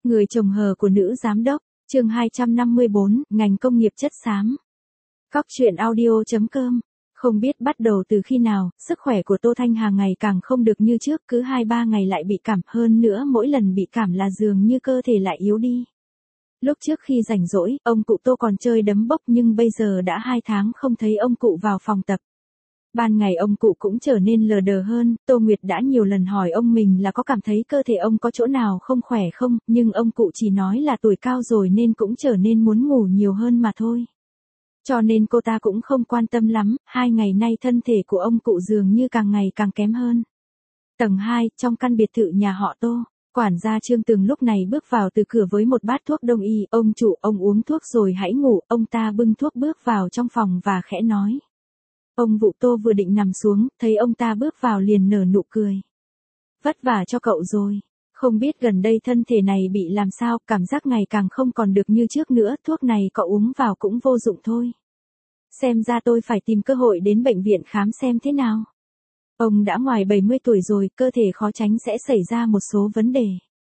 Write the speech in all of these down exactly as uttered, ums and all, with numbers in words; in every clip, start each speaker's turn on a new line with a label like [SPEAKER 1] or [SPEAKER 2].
[SPEAKER 1] Người chồng hờ của nữ giám đốc, chương hai trăm năm mươi bốn, ngành công nghiệp chất xám. Cóc truyện audio chấm com. Không biết bắt đầu từ khi nào, sức khỏe của Tô Thanh Hà ngày càng không được như trước, cứ hai ba ngày lại bị cảm, hơn nữa mỗi lần bị cảm là dường như cơ thể lại yếu đi. Lúc trước khi rảnh rỗi, ông cụ Tô còn chơi đấm bốc nhưng bây giờ đã hai tháng không thấy ông cụ vào phòng tập. Ban ngày ông cụ cũng trở nên lờ đờ hơn, Tô Nguyệt đã nhiều lần hỏi ông mình là có cảm thấy cơ thể ông có chỗ nào không khỏe không, nhưng ông cụ chỉ nói là tuổi cao rồi nên cũng trở nên muốn ngủ nhiều hơn mà thôi. Cho nên cô ta cũng không quan tâm lắm, hai ngày nay thân thể của ông cụ dường như càng ngày càng kém hơn. Tầng hai, trong căn biệt thự nhà họ Tô, quản gia Trương Tường lúc này bước vào từ cửa với một bát thuốc đông y, ông chủ, ông uống thuốc rồi hãy ngủ, ông ta bưng thuốc bước vào trong phòng và khẽ nói. Ông Vụ Tô vừa định nằm xuống, thấy ông ta bước vào liền nở nụ cười. Vất vả cho cậu rồi. Không biết gần đây thân thể này bị làm sao, cảm giác ngày càng không còn được như trước nữa, thuốc này cậu uống vào cũng vô dụng thôi. Xem ra tôi phải tìm cơ hội đến bệnh viện khám xem thế nào. Ông đã ngoài bảy mươi tuổi rồi, cơ thể khó tránh sẽ xảy ra một số vấn đề.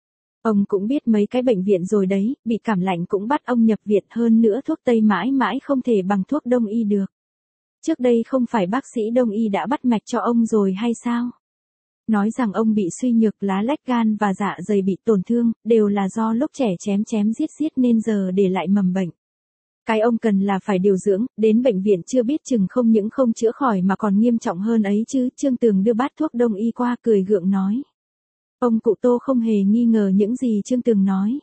[SPEAKER 1] Ông cũng biết mấy cái bệnh viện rồi đấy, bị cảm lạnh cũng bắt ông nhập viện, hơn nữa thuốc tây mãi mãi không thể bằng thuốc đông y được. Trước đây không phải bác sĩ đông y đã bắt mạch cho ông rồi hay sao? Nói rằng ông bị suy nhược, lá lách gan và dạ dày bị tổn thương, đều là do lúc trẻ chém chém giết giết nên giờ để lại mầm bệnh. Cái ông cần là phải điều dưỡng, đến bệnh viện chưa biết chừng không những không chữa khỏi mà còn nghiêm trọng hơn ấy chứ. Trương Tường đưa bát thuốc đông y qua cười gượng nói. Ông cụ Tô không hề nghi ngờ những gì Trương Tường nói.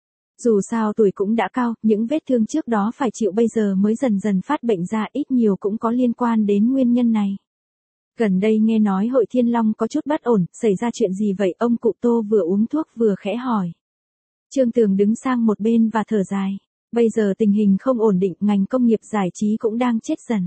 [SPEAKER 1] Dù sao tuổi cũng đã cao, những vết thương trước đó phải chịu bây giờ mới dần dần phát bệnh ra, ít nhiều cũng có liên quan đến nguyên nhân này. Gần đây nghe nói Hội Thiên Long có chút bất ổn, xảy ra chuyện gì vậy? Ông cụ Tô vừa uống thuốc vừa khẽ hỏi. Trương Tường đứng sang một bên và thở dài. Bây giờ tình hình không ổn định, ngành công nghiệp giải trí cũng đang chết dần.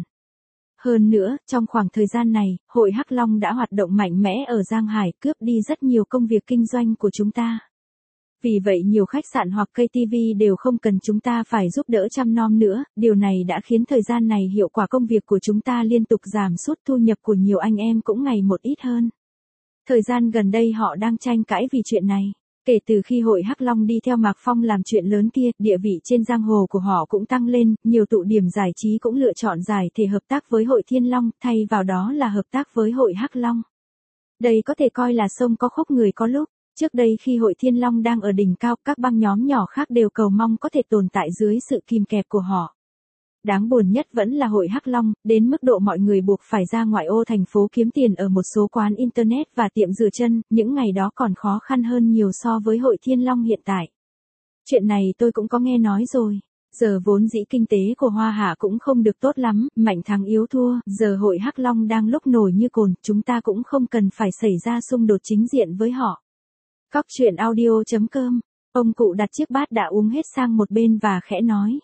[SPEAKER 1] Hơn nữa, trong khoảng thời gian này, Hội Hắc Long đã hoạt động mạnh mẽ ở Giang Hải, cướp đi rất nhiều công việc kinh doanh của chúng ta. Vì vậy nhiều khách sạn hoặc ca tê vê đều không cần chúng ta phải giúp đỡ chăm nom nữa, điều này đã khiến thời gian này hiệu quả công việc của chúng ta liên tục giảm sút, thu nhập của nhiều anh em cũng ngày một ít hơn. Thời gian gần đây họ đang tranh cãi vì chuyện này. Kể từ khi Hội Hắc Long đi theo Mạc Phong làm chuyện lớn kia, địa vị trên giang hồ của họ cũng tăng lên, nhiều tụ điểm giải trí cũng lựa chọn giải thể hợp tác với Hội Thiên Long, thay vào đó là hợp tác với Hội Hắc Long. Đây có thể coi là sông có khúc người có lúc. Trước đây khi Hội Thiên Long đang ở đỉnh cao, các băng nhóm nhỏ khác đều cầu mong có thể tồn tại dưới sự kìm kẹp của họ. Đáng buồn nhất vẫn là Hội Hắc Long, đến mức độ mọi người buộc phải ra ngoại ô thành phố kiếm tiền ở một số quán internet và tiệm rửa chân, những ngày đó còn khó khăn hơn nhiều so với Hội Thiên Long hiện tại. Chuyện này tôi cũng có nghe nói rồi. Giờ vốn dĩ kinh tế của Hoa Hạ cũng không được tốt lắm, mạnh thắng yếu thua, giờ Hội Hắc Long đang lúc nổi như cồn, chúng ta cũng không cần phải xảy ra xung đột chính diện với họ. Cóc truyện audio chấm com. Ông cụ đặt chiếc bát đã uống hết sang một bên và khẽ nói.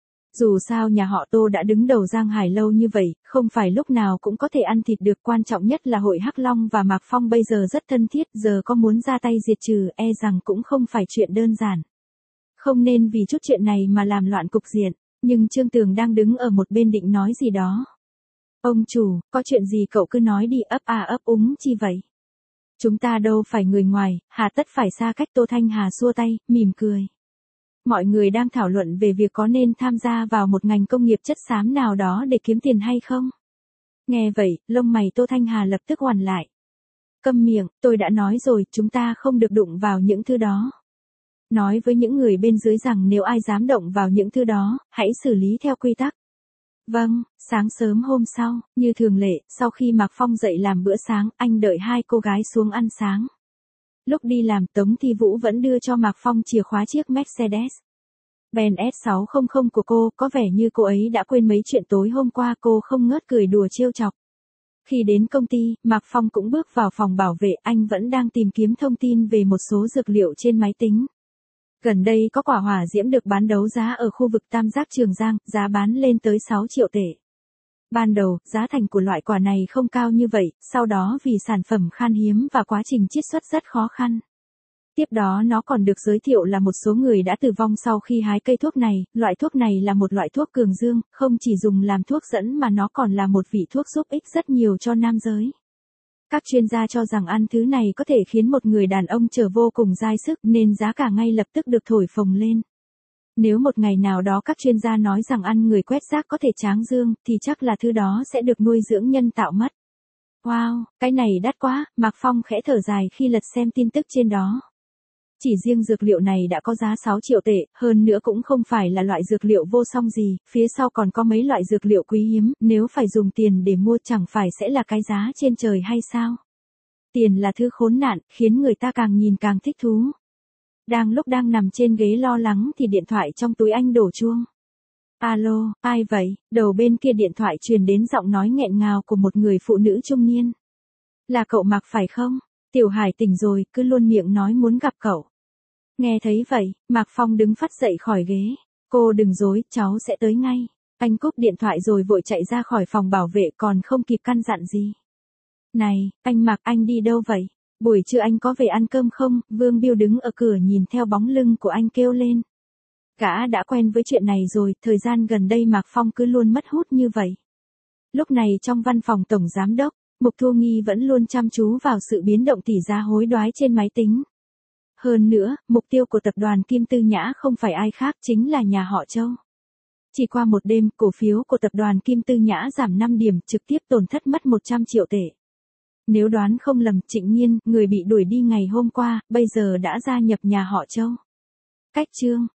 [SPEAKER 1] Dù sao nhà họ Tô đã đứng đầu Giang Hải lâu như vậy, không phải lúc nào cũng có thể ăn thịt được, quan trọng nhất là Hội Hắc Long và Mạc Phong bây giờ rất thân thiết, giờ có muốn ra tay diệt trừ e rằng cũng không phải chuyện đơn giản. Không nên vì chút chuyện này mà làm loạn cục diện, nhưng Trương Tường đang đứng ở một bên định nói gì đó. Ông chủ, có chuyện gì cậu cứ nói đi, ấp à ấp úng chi vậy? Chúng ta đâu phải người ngoài, hà tất phải xa cách. Tô Thanh Hà xua tay, mỉm cười. Mọi người đang thảo luận về việc có nên tham gia vào một ngành công nghiệp chất xám nào đó để kiếm tiền hay không. Nghe vậy, lông mày Tô Thanh Hà lập tức oằn lại. Câm miệng, tôi đã nói rồi, chúng ta không được đụng vào những thứ đó. Nói với những người bên dưới rằng nếu ai dám động vào những thứ đó, hãy xử lý theo quy tắc. Vâng. Sáng sớm hôm sau, như thường lệ, sau khi Mạc Phong dậy làm bữa sáng, anh đợi hai cô gái xuống ăn sáng. Lúc đi làm, Tống Thi Vũ vẫn đưa cho Mạc Phong chìa khóa chiếc Mercedes Benz S sáu trăm của cô, có vẻ như cô ấy đã quên mấy chuyện tối hôm qua, cô không ngớt cười đùa trêu chọc. Khi đến công ty, Mạc Phong cũng bước vào phòng bảo vệ, anh vẫn đang tìm kiếm thông tin về một số dược liệu trên máy tính. Gần đây có quả hỏa diễm được bán đấu giá ở khu vực Tam Giác Trường Giang, giá bán lên tới sáu triệu tệ. Ban đầu, giá thành của loại quả này không cao như vậy, sau đó vì sản phẩm khan hiếm và quá trình chiết xuất rất khó khăn. Tiếp đó nó còn được giới thiệu là một số người đã tử vong sau khi hái cây thuốc này, loại thuốc này là một loại thuốc cường dương, không chỉ dùng làm thuốc dẫn mà nó còn là một vị thuốc giúp ích rất nhiều cho nam giới. Các chuyên gia cho rằng ăn thứ này có thể khiến một người đàn ông trở vô cùng dai sức nên giá cả ngay lập tức được thổi phồng lên. Nếu một ngày nào đó các chuyên gia nói rằng ăn người quét rác có thể tráng dương thì chắc là thứ đó sẽ được nuôi dưỡng nhân tạo mất. Wow, cái này đắt quá, Mạc Phong khẽ thở dài khi lật xem tin tức trên đó. Chỉ riêng dược liệu này đã có giá sáu triệu tệ, hơn nữa cũng không phải là loại dược liệu vô song gì, phía sau còn có mấy loại dược liệu quý hiếm, nếu phải dùng tiền để mua chẳng phải sẽ là cái giá trên trời hay sao? Tiền là thứ khốn nạn, khiến người ta càng nhìn càng thích thú. Đang lúc đang nằm trên ghế lo lắng thì điện thoại trong túi anh đổ chuông. Alo, ai vậy? Đầu bên kia điện thoại truyền đến giọng nói nghẹn ngào của một người phụ nữ trung niên. Là cậu Mạc phải không? Tiểu Hải tỉnh rồi, cứ luôn miệng nói muốn gặp cậu. Nghe thấy vậy, Mạc Phong đứng phắt dậy khỏi ghế. Cô đừng dối, cháu sẽ tới ngay. Anh cúp điện thoại rồi vội chạy ra khỏi phòng bảo vệ còn không kịp căn dặn gì. Này, anh Mạc, anh đi đâu vậy? Buổi trưa anh có về ăn cơm không? Vương Biêu đứng ở cửa nhìn theo bóng lưng của anh kêu lên. Gã đã quen với chuyện này rồi, thời gian gần đây Mạc Phong cứ luôn mất hút như vậy. Lúc này trong văn phòng tổng giám đốc, Mục Thu Nghi vẫn luôn chăm chú vào sự biến động tỷ giá hối đoái trên máy tính. Hơn nữa, mục tiêu của tập đoàn Kim Tư Nhã không phải ai khác chính là nhà họ Châu. Chỉ qua một đêm, cổ phiếu của tập đoàn Kim Tư Nhã giảm năm điểm, trực tiếp tổn thất mất một trăm triệu tệ. Nếu đoán không lầm, Trịnh Nhiên, người bị đuổi đi ngày hôm qua, bây giờ đã gia nhập nhà họ Châu. Cách chương